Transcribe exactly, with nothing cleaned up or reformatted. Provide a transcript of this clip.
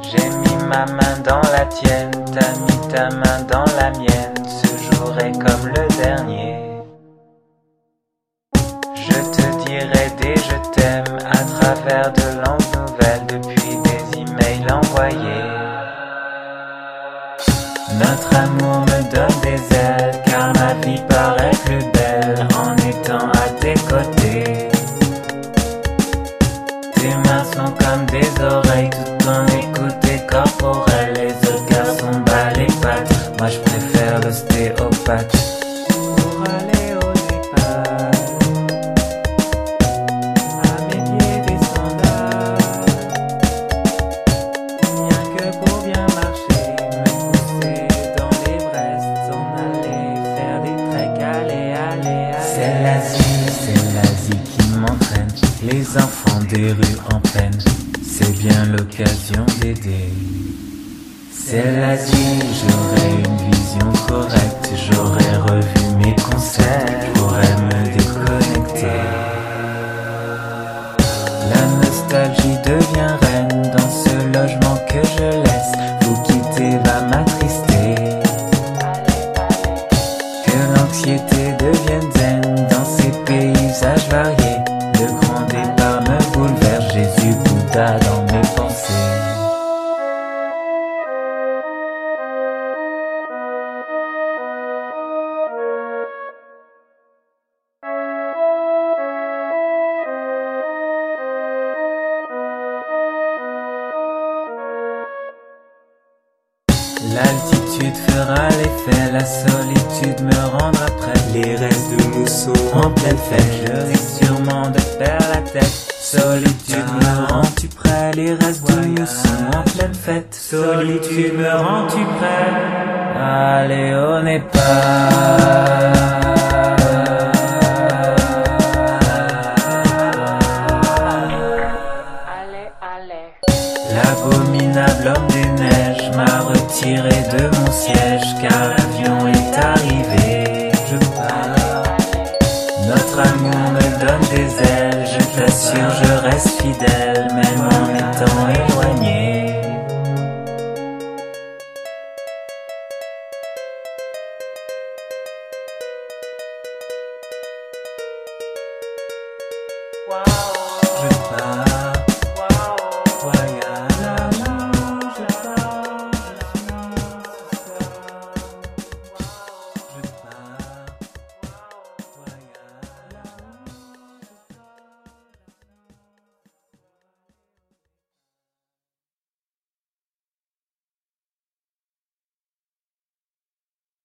J'ai mis ma main dans la tienne, t'as mis ta main dans la mienne. Ce jour est comme le dernier. Je te dirai des je t'aime à travers de longues nouvelles depuis des emails envoyés. Notre amour me donne des ailes car ma vie paraît plus belle en étant à tes côtés. Tes mains sont comme des oreilles tout en écoute corporelle. Les autres garçons battent les pattes, moi je préfère l'ostéopathe. Pour aller au départ, à mes pieds des sandales, rien que pour bien marcher, me pousser dans les bresses, s'en aller faire des treks, aller, aller, aller. C'est l'Asie, c'est l'Asie qui m'entraîne, les enfants des rues en peine, c'est bien l'occasion d'aider. C'est l'Asie, j'aurais une vision correcte, j'aurais revu mes conseils, j'aurais me déconnecter. La nostalgie devient reine dans ce logement que je laisse, vous quitter va m'attrister. Que l'anxiété devienne zen dans ces paysages variés, le grand départ me bouleverse, Jésus Bouddha dans mes pensées. L'altitude fera l'effet, la solitude me rendra près. Les restes de mousseau en pleine fête, je risque sûrement de perdre la tête. Solitude me rends-tu prêt? Les restes de mousseau en pleine fête. Solitude me rends-tu prêt? Allez au Népal. L'abominable homme des neiges m'a retiré de mon siège car l'avion est arrivé. Je pars. Notre amour me donne des ailes, je t'assure je reste fidèle même en étant éloigné.